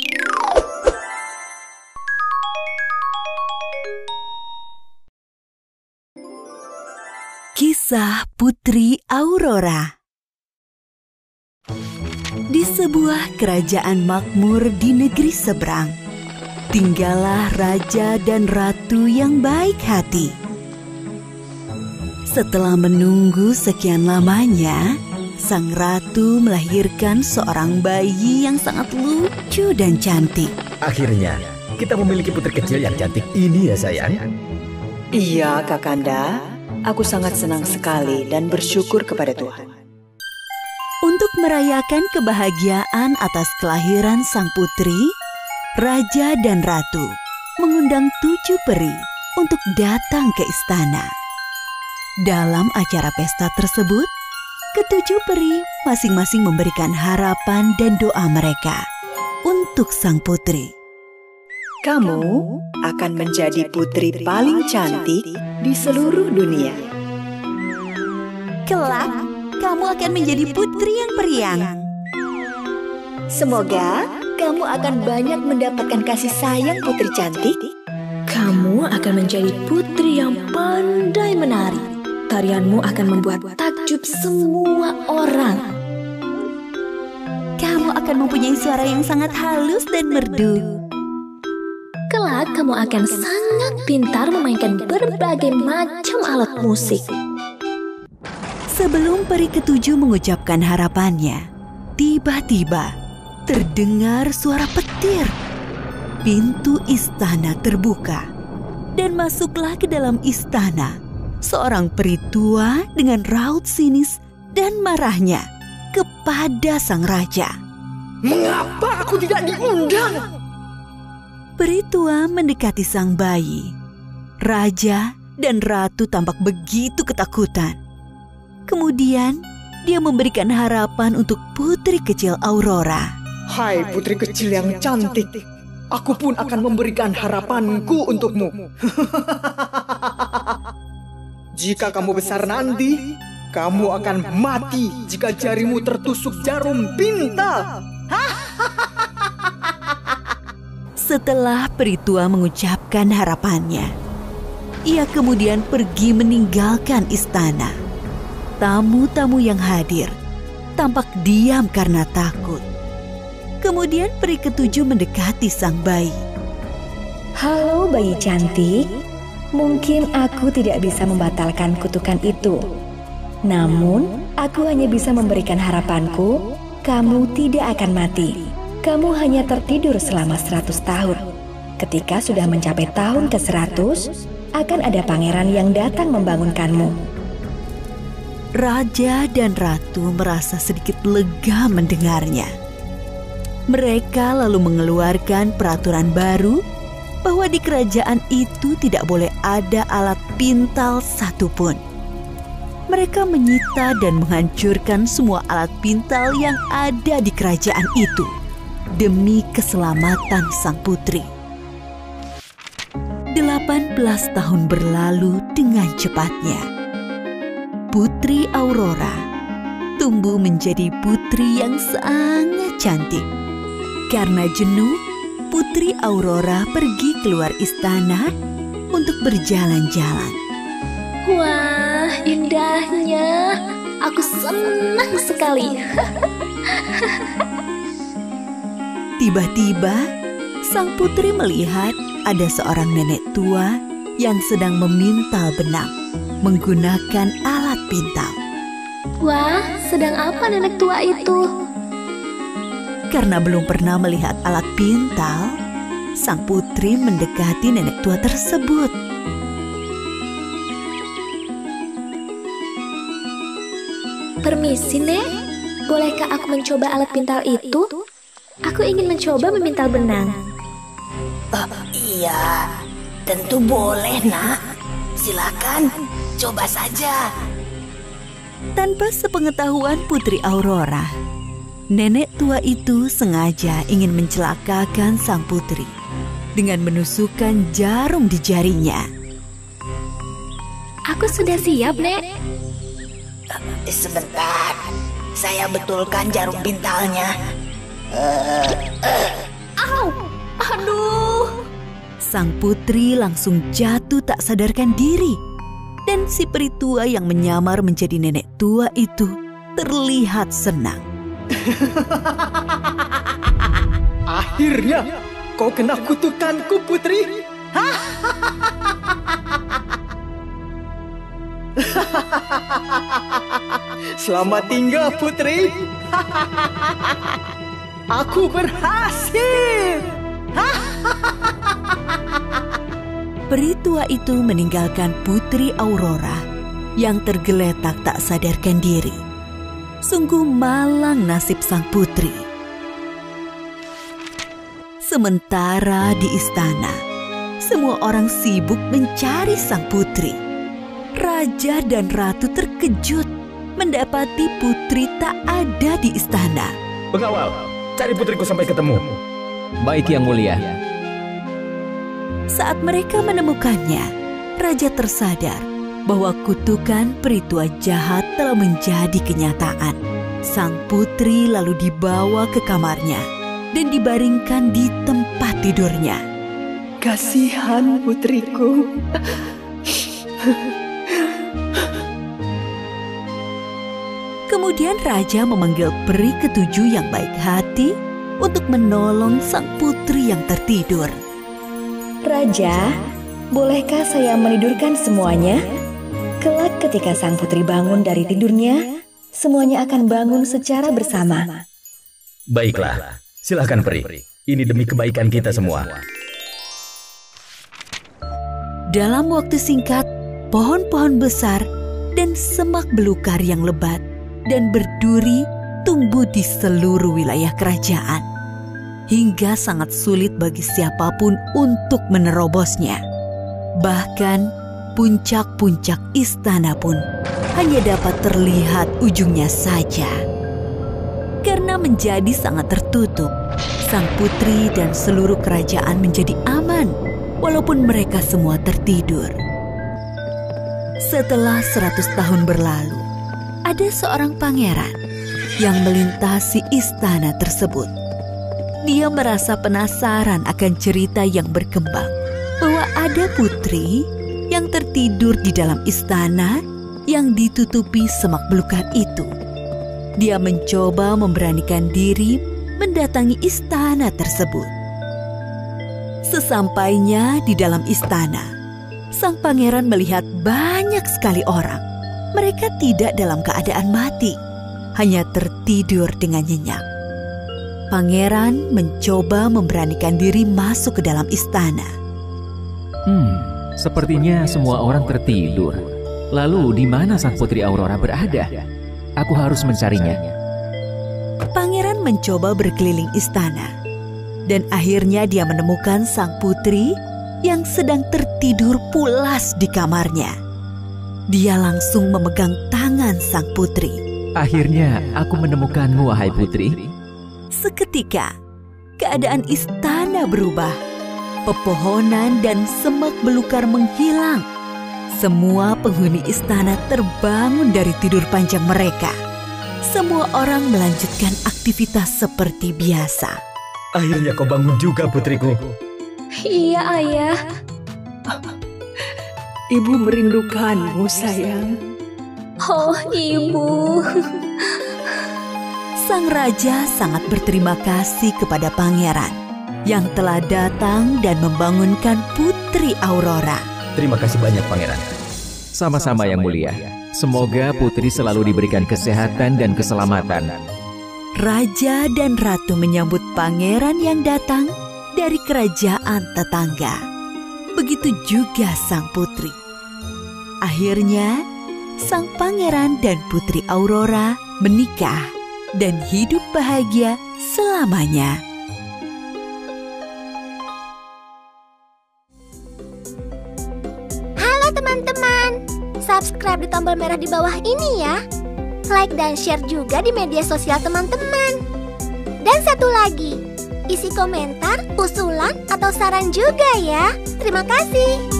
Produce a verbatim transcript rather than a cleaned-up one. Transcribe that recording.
Kisah Putri Aurora. Di sebuah kerajaan makmur di negeri seberang, tinggallah raja dan ratu yang baik hati. Setelah menunggu sekian lamanya, sang ratu melahirkan seorang bayi yang sangat lucu dan cantik. Akhirnya, kita memiliki putri kecil yang cantik ini ya sayang. Iya, Kakanda. Aku sangat senang sekali dan bersyukur kepada Tuhan. Untuk merayakan kebahagiaan atas kelahiran sang putri, raja dan ratu mengundang tujuh peri untuk datang ke istana. Dalam acara pesta tersebut, ketujuh peri masing-masing memberikan harapan dan doa mereka untuk sang putri. Kamu akan menjadi putri paling cantik di seluruh dunia. Kelak, kamu akan menjadi putri yang periang. Semoga kamu akan banyak mendapatkan kasih sayang putri cantik. Kamu akan menjadi putri yang pandai menari. Tarianmu akan membuat takjub semua orang. Kamu akan mempunyai suara yang sangat halus dan merdu. Kelak kamu akan sangat pintar memainkan berbagai macam alat musik. Sebelum peri ketujuh mengucapkan harapannya, tiba-tiba terdengar suara petir. Pintu istana terbuka dan masuklah ke dalam istana seorang peri tua dengan raut sinis dan marahnya kepada sang raja. Mengapa aku tidak diundang? Peri tua mendekati sang bayi. Raja dan ratu tampak begitu ketakutan. Kemudian, dia memberikan harapan untuk putri kecil Aurora. Hai putri kecil yang cantik, aku pun akan memberikan harapanku untukmu. Jika kamu besar nanti, kamu akan mati jika jarimu tertusuk jarum pintal. Setelah peri tua mengucapkan harapannya, ia kemudian pergi meninggalkan istana. Tamu-tamu yang hadir tampak diam karena takut. Kemudian peri ketujuh mendekati sang bayi. Halo bayi cantik, mungkin aku tidak bisa membatalkan kutukan itu. Namun, aku hanya bisa memberikan harapanku, kamu tidak akan mati. Kamu hanya tertidur selama seratus tahun. Ketika sudah mencapai tahun ke seratus, akan ada pangeran yang datang membangunkanmu. Raja dan ratu merasa sedikit lega mendengarnya. Mereka lalu mengeluarkan peraturan baru bahwa di kerajaan itu tidak boleh ada alat pintal satupun. Mereka menyita dan menghancurkan semua alat pintal yang ada di kerajaan itu demi keselamatan sang putri. Delapan belas tahun berlalu dengan cepatnya. Putri Aurora tumbuh menjadi putri yang sangat cantik. Karena jenuh, Putri Aurora pergi keluar istana untuk berjalan-jalan. Wah, indahnya. Aku senang sekali. Tiba-tiba, sang putri melihat ada seorang nenek tua yang sedang memintal benang menggunakan alat pintal. Wah, sedang apa nenek tua itu? Karena belum pernah melihat alat pintal, sang putri mendekati nenek tua tersebut. Permisi, Nek. Bolehkah aku mencoba alat pintal itu? Aku ingin mencoba memintal benang. Uh, iya, tentu boleh, Nak. Silakan, coba saja. Tanpa sepengetahuan Putri Aurora, nenek tua itu sengaja ingin mencelakakan sang putri dengan menusukkan jarum di jarinya. Aku sudah siap, Nek. Uh, sebentar, saya betulkan jarum pintalnya. Uh, uh. Au! Sang putri langsung jatuh tak sadarkan diri. Dan si peri tua yang menyamar menjadi nenek tua itu terlihat senang. Akhirnya kau kena kutukanku, putri. Selamat tinggal, putri. Aku berhasil. Peri tua itu meninggalkan Putri Aurora yang tergeletak tak sadarkan diri. Sungguh malang nasib sang putri. Sementara di istana, semua orang sibuk mencari sang putri. Raja dan ratu terkejut mendapati putri tak ada di istana. Pengawal, cari putriku sampai ketemu. Baik, Yang Mulia. Saat mereka menemukannya, raja tersadar bahwa kutukan peri tua jahat telah menjadi kenyataan. Sang putri lalu dibawa ke kamarnya dan dibaringkan di tempat tidurnya. Kasihan putriku. Kemudian raja memanggil peri ketujuh yang baik hati untuk menolong sang putri yang tertidur. Raja, bolehkah saya menidurkan semuanya? Kelak ketika sang putri bangun dari tidurnya, semuanya akan bangun secara bersama. Baiklah, silahkan peri. Ini demi kebaikan kita semua. Dalam waktu singkat, pohon-pohon besar dan semak belukar yang lebat dan berduri tumbuh di seluruh wilayah kerajaan, hingga sangat sulit bagi siapapun untuk menerobosnya. Bahkan puncak-puncak istana pun hanya dapat terlihat ujungnya saja. Karena menjadi sangat tertutup, sang putri dan seluruh kerajaan menjadi aman walaupun mereka semua tertidur. Setelah seratus tahun berlalu, ada seorang pangeran yang melintasi istana tersebut. Dia merasa penasaran akan cerita yang berkembang bahwa ada putri yang tertidur di dalam istana yang ditutupi semak belukar itu. Dia mencoba memberanikan diri mendatangi istana tersebut. Sesampainya di dalam istana, sang pangeran melihat banyak sekali orang. Mereka tidak dalam keadaan mati, hanya tertidur dengan nyenyak. Pangeran mencoba memberanikan diri masuk ke dalam istana. Hmm, sepertinya semua orang tertidur. Lalu di mana sang putri Aurora berada? Aku harus mencarinya. Pangeran mencoba berkeliling istana, dan akhirnya dia menemukan sang putri yang sedang tertidur pulas di kamarnya. Dia langsung memegang tangan sang putri. Akhirnya aku menemukanmu, wahai putri. Seketika, keadaan istana berubah. Pepohonan dan semak belukar menghilang. Semua penghuni istana terbangun dari tidur panjang mereka. Semua orang melanjutkan aktivitas seperti biasa. Akhirnya kau bangun juga, putriku. Iya, Ayah. Ibu merindukanmu, sayang. Oh, Ibu. Sang raja sangat berterima kasih kepada pangeran yang telah datang dan membangunkan Putri Aurora. Terima kasih banyak, pangeran. Sama-sama, Yang Mulia. Semoga putri selalu diberikan kesehatan dan keselamatan. Raja dan ratu menyambut pangeran yang datang dari kerajaan tetangga. Begitu juga sang putri. Akhirnya, sang pangeran dan Putri Aurora menikah dan hidup bahagia selamanya. Halo teman-teman, subscribe di tombol merah di bawah ini ya. Like dan share juga di media sosial teman-teman. Dan satu lagi, isi komentar, usulan, atau saran juga ya. Terima kasih.